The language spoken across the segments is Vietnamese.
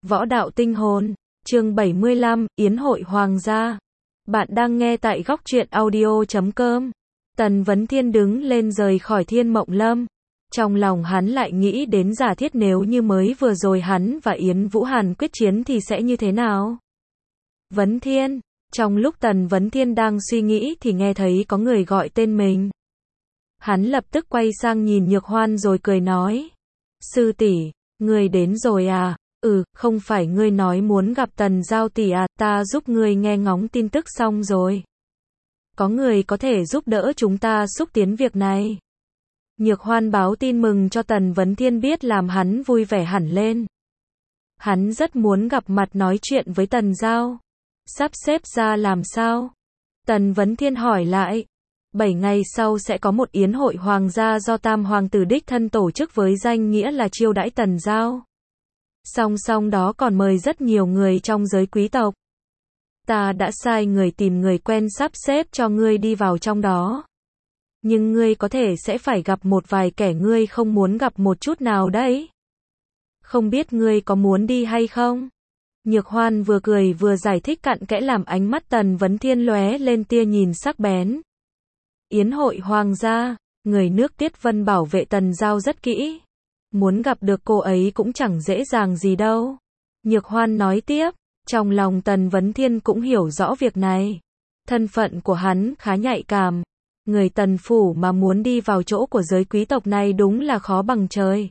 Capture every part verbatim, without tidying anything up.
Võ đạo tinh hồn, chương bảy mươi lăm, Yến hội hoàng gia. Bạn đang nghe tại góc truyện audio chấm com. Tần Vấn Thiên đứng lên rời khỏi Thiên Mộng Lâm. Trong lòng hắn lại nghĩ đến giả thiết nếu như mới vừa rồi hắn và Yến Vũ Hàn quyết chiến thì sẽ như thế nào. Vấn Thiên, trong lúc Tần Vấn Thiên đang suy nghĩ thì nghe thấy có người gọi tên mình. Hắn lập tức quay sang nhìn Nhược Hoan rồi cười nói. Sư tỷ, ngươi đến rồi à? Ừ, không phải ngươi nói muốn gặp Tần Giao tỷ à, ta giúp ngươi nghe ngóng tin tức xong rồi. Có người có thể giúp đỡ chúng ta xúc tiến việc này. Nhược Hoan báo tin mừng cho Tần Vấn Thiên biết làm hắn vui vẻ hẳn lên. Hắn rất muốn gặp mặt nói chuyện với Tần Giao. Sắp xếp ra làm sao? Tần Vấn Thiên hỏi lại. Bảy ngày sau sẽ có một yến hội hoàng gia do Tam Hoàng tử đích thân tổ chức với danh nghĩa là chiêu đãi Tần Giao. Song song đó còn mời rất nhiều người trong giới quý tộc. Ta đã sai người tìm người quen sắp xếp cho ngươi đi vào trong đó. Nhưng ngươi có thể sẽ phải gặp một vài kẻ ngươi không muốn gặp một chút nào đấy. Không biết ngươi có muốn đi hay không? Nhược Hoan vừa cười vừa giải thích cặn kẽ làm ánh mắt Tần Vấn Thiên lóe lên tia nhìn sắc bén. Yến hội hoàng gia, người nước Tiết Vân bảo vệ Tần Giao rất kỹ. Muốn gặp được cô ấy cũng chẳng dễ dàng gì đâu. Nhược Hoan nói tiếp, trong lòng Tần Vấn Thiên cũng hiểu rõ việc này. Thân phận của hắn khá nhạy cảm. Người Tần phủ mà muốn đi vào chỗ của giới quý tộc này đúng là khó bằng trời.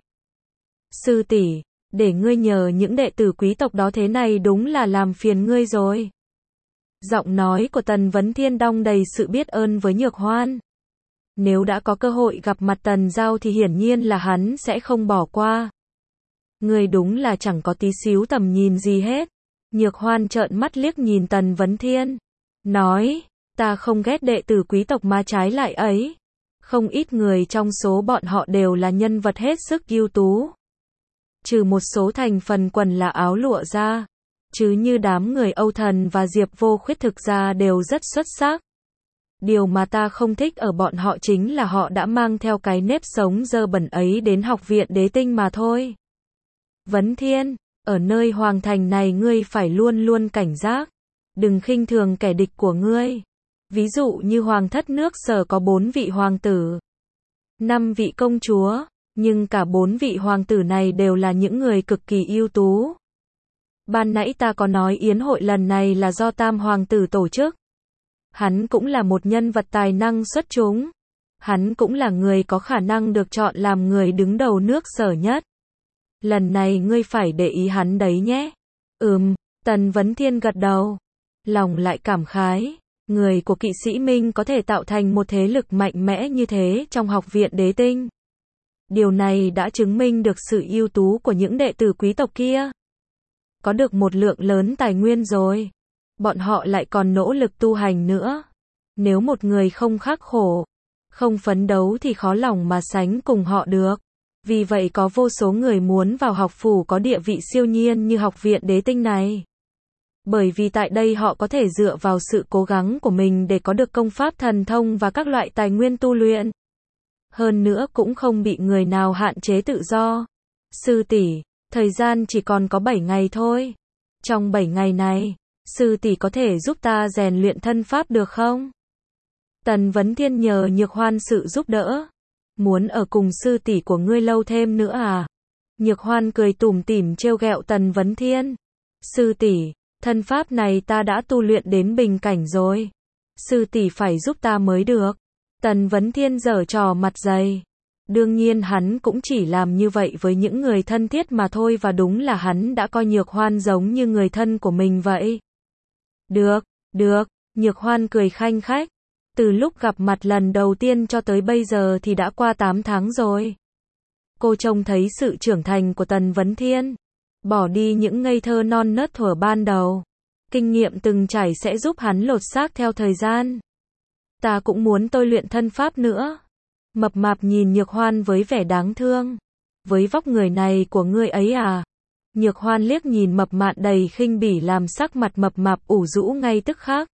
Sư tỷ, để ngươi nhờ những đệ tử quý tộc đó thế này đúng là làm phiền ngươi rồi. Giọng nói của Tần Vấn Thiên đong đầy sự biết ơn với Nhược Hoan. Nếu đã có cơ hội gặp mặt Tần Giao thì hiển nhiên là hắn sẽ không bỏ qua. Ngươi đúng là chẳng có tí xíu tầm nhìn gì hết. Nhược Hoan trợn mắt liếc nhìn Tần Vấn Thiên. Nói, ta không ghét đệ tử quý tộc mà trái lại ấy. Không ít người trong số bọn họ đều là nhân vật hết sức ưu tú. Trừ một số thành phần quần là áo lụa ra. Chứ như đám người Âu Thần và Diệp Vô Khuyết thực ra đều rất xuất sắc. Điều mà ta không thích ở bọn họ chính là họ đã mang theo cái nếp sống dơ bẩn ấy đến học viện Đế Tinh mà thôi. Vấn Thiên, ở nơi hoàng thành này ngươi phải luôn luôn cảnh giác. Đừng khinh thường kẻ địch của ngươi. Ví dụ như hoàng thất nước Sở có bốn vị hoàng tử, năm vị công chúa, nhưng cả bốn vị hoàng tử này đều là những người cực kỳ ưu tú. Ban nãy ta có nói yến hội lần này là do Tam Hoàng tử tổ chức. Hắn cũng là một nhân vật tài năng xuất chúng. Hắn cũng là người có khả năng được chọn làm người đứng đầu nước Sở nhất. Lần này ngươi phải để ý hắn đấy nhé. Ừm, Tần Vấn Thiên gật đầu. Lòng lại cảm khái. Người của Kỵ Sĩ Minh có thể tạo thành một thế lực mạnh mẽ như thế trong học viện Đế Tinh. Điều này đã chứng minh được sự ưu tú của những đệ tử quý tộc kia. Có được một lượng lớn tài nguyên rồi. Bọn họ lại còn nỗ lực tu hành nữa. Nếu một người không khắc khổ, không phấn đấu thì khó lòng mà sánh cùng họ được. Vì vậy có vô số người muốn vào học phủ có địa vị siêu nhiên như học viện Đế Tinh này. Bởi vì tại đây họ có thể dựa vào sự cố gắng của mình để có được công pháp thần thông và các loại tài nguyên tu luyện. Hơn nữa cũng không bị người nào hạn chế tự do. Sư tỷ, thời gian chỉ còn có bảy ngày thôi. Trong bảy ngày này, sư tỷ có thể giúp ta rèn luyện thân pháp được không? Tần Vấn Thiên nhờ Nhược Hoan sự giúp đỡ. Muốn ở cùng sư tỷ của ngươi lâu thêm nữa à? Nhược Hoan cười tủm tỉm trêu ghẹo Tần Vấn Thiên. Sư tỷ, thân pháp này ta đã tu luyện đến bình cảnh rồi. Sư tỷ phải giúp ta mới được. Tần Vấn Thiên giở trò mặt dày. Đương nhiên hắn cũng chỉ làm như vậy với những người thân thiết mà thôi và đúng là hắn đã coi Nhược Hoan giống như người thân của mình vậy. Được, được, Nhược Hoan cười khanh khách. Từ lúc gặp mặt lần đầu tiên cho tới bây giờ thì đã qua tám tháng rồi. Cô trông thấy sự trưởng thành của Tần Vấn Thiên. Bỏ đi những ngây thơ non nớt thuở ban đầu. Kinh nghiệm từng trải sẽ giúp hắn lột xác theo thời gian. Ta cũng muốn tôi luyện thân pháp nữa. Mập mạp nhìn Nhược Hoan với vẻ đáng thương. Với vóc người này của ngươi ấy à? Nhược Hoan liếc nhìn mập mạp đầy khinh bỉ làm sắc mặt mập mạp ủ rũ ngay tức khắc.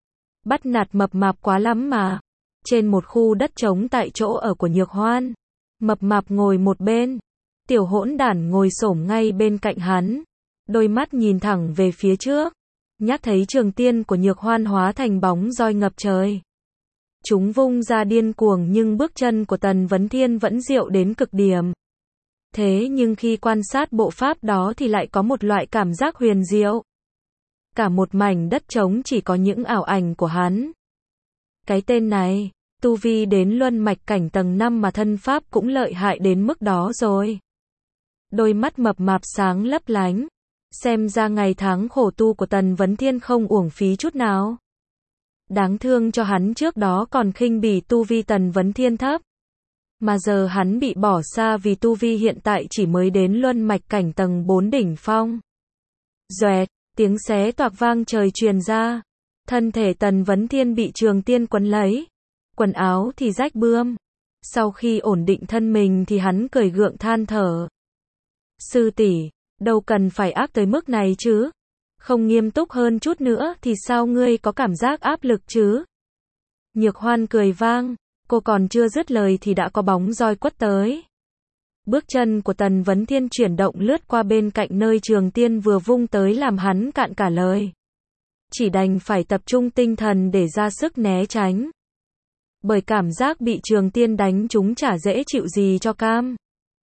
Bắt nạt mập mạp quá lắm mà. Trên một khu đất trống tại chỗ ở của Nhược Hoan, mập mạp ngồi một bên. Tiểu hỗn đản ngồi xổm ngay bên cạnh hắn. Đôi mắt nhìn thẳng về phía trước. Nhắc thấy trường tiên của Nhược Hoan hóa thành bóng roi ngập trời. Chúng vung ra điên cuồng nhưng bước chân của Tần Vấn Thiên vẫn diệu đến cực điểm. Thế nhưng khi quan sát bộ pháp đó thì lại có một loại cảm giác huyền diệu. Cả một mảnh đất trống chỉ có những ảo ảnh của hắn. Cái tên này, tu vi đến luân mạch cảnh tầng năm mà thân pháp cũng lợi hại đến mức đó rồi. Đôi mắt mập mạp sáng lấp lánh. Xem ra ngày tháng khổ tu của Tần Vấn Thiên không uổng phí chút nào. Đáng thương cho hắn trước đó còn khinh bỉ tu vi Tần Vấn Thiên thấp. Mà giờ hắn bị bỏ xa vì tu vi hiện tại chỉ mới đến luân mạch cảnh tầng bốn đỉnh phong. Doẹt, tiếng xé toạc vang trời truyền ra. Thân thể Tần Vấn Thiên bị trường tiên quấn lấy. Quần áo thì rách bươm. Sau khi ổn định thân mình thì hắn cười gượng than thở. Sư tỷ, đâu cần phải ác tới mức này chứ. Không nghiêm túc hơn chút nữa thì sao ngươi có cảm giác áp lực chứ? Nhược Hoan cười vang. Cô còn chưa dứt lời thì đã có bóng roi quất tới. Bước chân của Tần Vấn Thiên chuyển động lướt qua bên cạnh nơi trường tiên vừa vung tới làm hắn cạn cả lời. Chỉ đành phải tập trung tinh thần để ra sức né tránh. Bởi cảm giác bị trường tiên đánh trúng chả dễ chịu gì cho cam.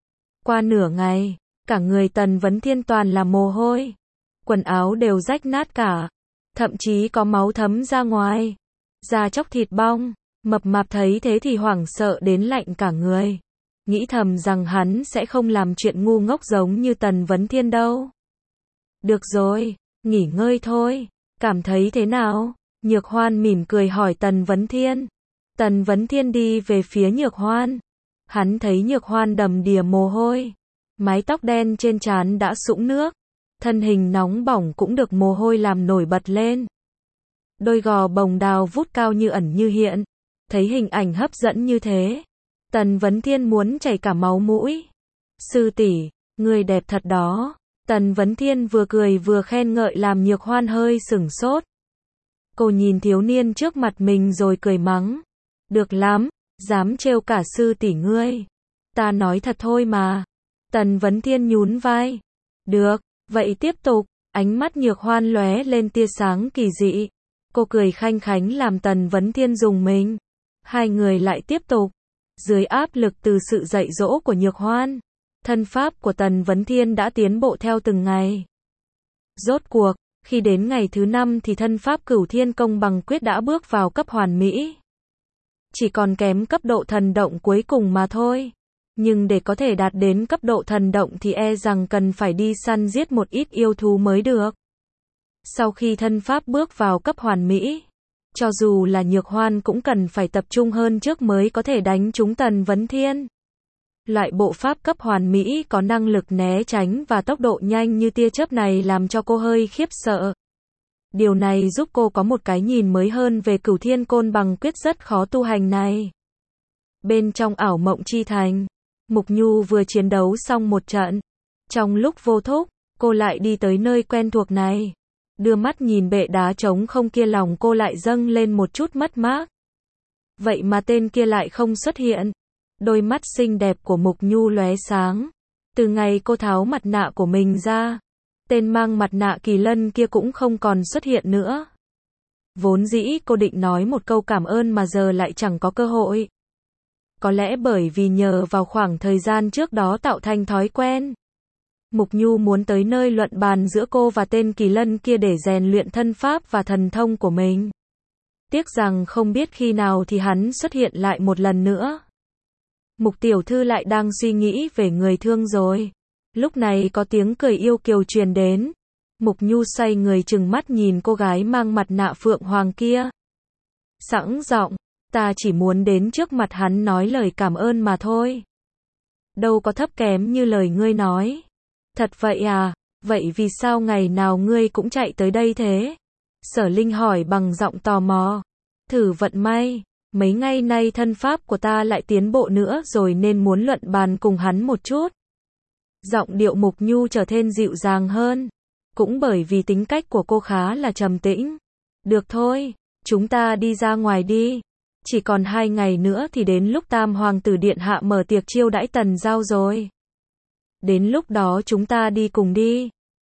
Qua nửa ngày, cả người Tần Vấn Thiên toàn là mồ hôi. Quần áo đều rách nát cả. Thậm chí có máu thấm ra ngoài. Da chóc thịt bong. Mập mạp thấy thế thì hoảng sợ đến lạnh cả người. Nghĩ thầm rằng hắn sẽ không làm chuyện ngu ngốc giống như Tần Vấn Thiên đâu. Được rồi, nghỉ ngơi thôi. Cảm thấy thế nào? Nhược Hoan mỉm cười hỏi Tần Vấn Thiên. Tần Vấn Thiên đi về phía Nhược Hoan. Hắn thấy Nhược Hoan đầm đìa mồ hôi. Mái tóc đen trên trán đã sũng nước. Thân hình nóng bỏng cũng được mồ hôi làm nổi bật lên. Đôi gò bồng đào vút cao như ẩn như hiện. Thấy hình ảnh hấp dẫn như thế, Tần Vấn Thiên muốn chảy cả máu mũi. Sư tỷ, người đẹp thật đó. Tần Vấn Thiên vừa cười vừa khen ngợi làm Nhược Hoan hơi sửng sốt. Cô nhìn thiếu niên trước mặt mình rồi cười mắng. Được lắm, dám trêu cả sư tỷ ngươi. Ta nói thật thôi mà. Tần Vấn Thiên nhún vai. Được, vậy tiếp tục. Ánh mắt Nhược Hoan lóe lên tia sáng kỳ dị. Cô cười khanh khánh làm Tần Vấn Thiên rùng mình. Hai người lại tiếp tục. Dưới áp lực từ sự dạy dỗ của Nhược Hoan, thân pháp của Tần Vấn Thiên đã tiến bộ theo từng ngày. Rốt cuộc, khi đến ngày thứ năm thì thân pháp Cửu Thiên Công Bằng Quyết đã bước vào cấp hoàn mỹ. Chỉ còn kém cấp độ thần động cuối cùng mà thôi. Nhưng để có thể đạt đến cấp độ thần động thì e rằng cần phải đi săn giết một ít yêu thú mới được. Sau khi thân pháp bước vào cấp hoàn mỹ, cho dù là Nhược Hoan cũng cần phải tập trung hơn trước mới có thể đánh trúng Tần Vấn Thiên. Loại bộ pháp cấp hoàn mỹ có năng lực né tránh và tốc độ nhanh như tia chớp này làm cho cô hơi khiếp sợ. Điều này giúp cô có một cái nhìn mới hơn về Cửu Thiên Côn Bằng Quyết rất khó tu hành này. Bên trong ảo mộng chi thành, Mục Nhu vừa chiến đấu xong một trận. Trong lúc vô thúc, cô lại đi tới nơi quen thuộc này. Đưa mắt nhìn bệ đá trống không kia lòng cô lại dâng lên một chút mất mát. Vậy mà tên kia lại không xuất hiện. Đôi mắt xinh đẹp của Mục Nhu lóe sáng. Từ ngày cô tháo mặt nạ của mình ra, tên mang mặt nạ Kỳ Lân kia cũng không còn xuất hiện nữa. Vốn dĩ cô định nói một câu cảm ơn mà giờ lại chẳng có cơ hội. Có lẽ bởi vì nhờ vào khoảng thời gian trước đó tạo thành thói quen. Mục Nhu muốn tới nơi luận bàn giữa cô và tên Kỳ Lân kia để rèn luyện thân pháp và thần thông của mình. Tiếc rằng không biết khi nào thì hắn xuất hiện lại một lần nữa. Mục tiểu thư lại đang suy nghĩ về người thương rồi. Lúc này có tiếng cười yêu kiều truyền đến. Mục Nhu xoay người trừng mắt nhìn cô gái mang mặt nạ phượng hoàng kia. Sẵn giọng, ta chỉ muốn đến trước mặt hắn nói lời cảm ơn mà thôi. Đâu có thấp kém như lời ngươi nói. Thật vậy à, vậy vì sao ngày nào ngươi cũng chạy tới đây thế? Sở Linh hỏi bằng giọng tò mò. Thử vận may, mấy ngày nay thân pháp của ta lại tiến bộ nữa rồi nên muốn luận bàn cùng hắn một chút. Giọng điệu Mục Nhu trở nên dịu dàng hơn. Cũng bởi vì tính cách của cô khá là trầm tĩnh. Được thôi, chúng ta đi ra ngoài đi. Chỉ còn hai ngày nữa thì đến lúc Tam Hoàng tử Điện Hạ mở tiệc chiêu đãi Tần Giao rồi. Đến lúc đó chúng ta đi cùng đi.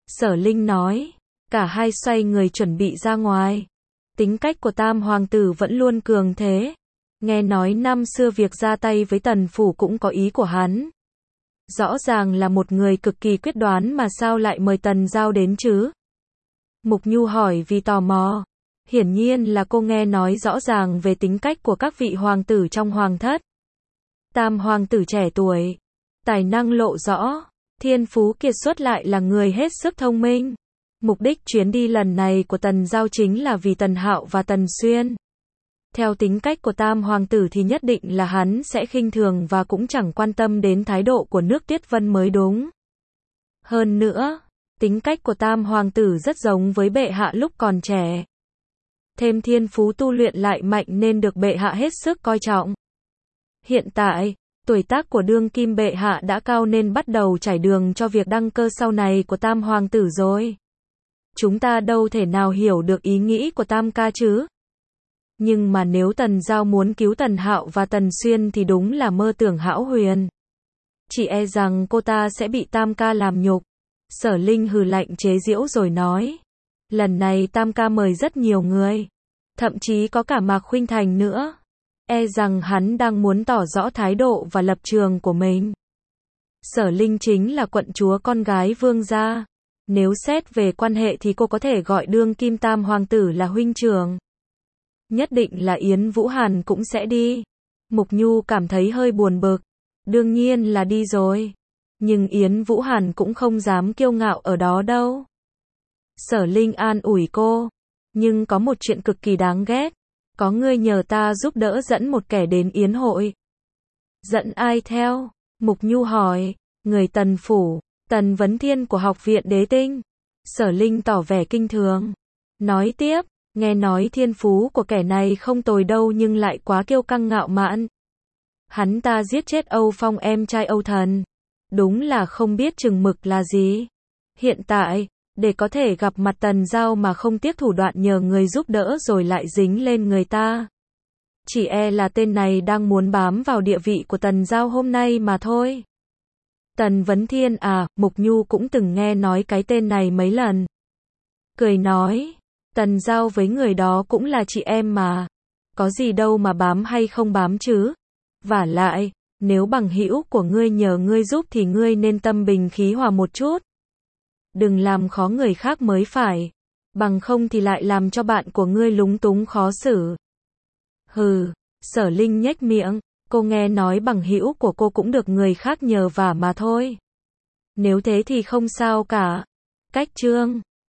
Sở Linh nói. Cả hai xoay người chuẩn bị ra ngoài. Tính cách của Tam hoàng tử vẫn luôn cường thế. Nghe nói năm xưa việc ra tay với Tần phủ cũng có ý của hắn. Rõ ràng là một người cực kỳ quyết đoán mà sao lại mời Tần Giao đến chứ? Mục Nhu hỏi vì tò mò. Hiển nhiên là cô nghe nói rõ ràng về tính cách của các vị hoàng tử trong hoàng thất. Tam hoàng tử trẻ tuổi, tài năng lộ rõ, thiên phú kiệt xuất lại là người hết sức thông minh. Mục đích chuyến đi lần này của Tần Giao chính là vì Tần Hạo và Tần Xuyên. Theo tính cách của Tam hoàng tử thì nhất định là hắn sẽ khinh thường và cũng chẳng quan tâm đến thái độ của nước Tiết Vân mới đúng. Hơn nữa, tính cách của Tam hoàng tử rất giống với bệ hạ lúc còn trẻ. Thêm thiên phú tu luyện lại mạnh nên được bệ hạ hết sức coi trọng. Hiện tại, tuổi tác của đương kim bệ hạ đã cao nên bắt đầu trải đường cho việc đăng cơ sau này của Tam hoàng tử rồi. Chúng ta đâu thể nào hiểu được ý nghĩ của Tam ca chứ. Nhưng mà nếu Tần Giao muốn cứu Tần Hạo và Tần Xuyên thì đúng là mơ tưởng hão huyền. Chỉ e rằng cô ta sẽ bị Tam ca làm nhục. Sở Linh hừ lạnh chế giễu rồi nói. Lần này Tam ca mời rất nhiều người. Thậm chí có cả Mạc Khuynh Thành nữa. E rằng hắn đang muốn tỏ rõ thái độ và lập trường của mình. Sở Linh chính là quận chúa con gái vương gia. Nếu xét về quan hệ thì cô có thể gọi đương kim Tam hoàng tử là huynh trưởng. Nhất định là Yến Vũ Hàn cũng sẽ đi. Mục Nhu cảm thấy hơi buồn bực. Đương nhiên là đi rồi. Nhưng Yến Vũ Hàn cũng không dám kiêu ngạo ở đó đâu. Sở Linh an ủi cô. Nhưng có một chuyện cực kỳ đáng ghét. Có người nhờ ta giúp đỡ dẫn một kẻ đến yến hội. Dẫn ai theo? Mục Nhu hỏi. Người Tần phủ, Tần Vấn Thiên của Học viện Đế Tinh. Sở Linh tỏ vẻ kinh thường. Nói tiếp, nghe nói thiên phú của kẻ này không tồi đâu nhưng lại quá kiêu căng ngạo mạn. Hắn ta giết chết Âu Phong em trai Âu Thần. Đúng là không biết chừng mực là gì. Hiện tại, để có thể gặp mặt Tần Giao mà không tiếc thủ đoạn nhờ người giúp đỡ rồi lại dính lên người ta. Chỉ e là tên này đang muốn bám vào địa vị của Tần Giao hôm nay mà thôi. Tần Vấn Thiên à, Mục Nhu cũng từng nghe nói cái tên này mấy lần. Cười nói, Tần Giao với người đó cũng là chị em mà. Có gì đâu mà bám hay không bám chứ. Vả lại, nếu bằng hữu của ngươi nhờ ngươi giúp thì ngươi nên tâm bình khí hòa một chút. Đừng làm khó người khác mới phải. Bằng không thì lại làm cho bạn của ngươi lúng túng khó xử. Hừ, Sở Linh nhếch miệng. Cô nghe nói bằng hữu của cô cũng được người khác nhờ vả mà thôi. Nếu thế thì không sao cả. Cách chương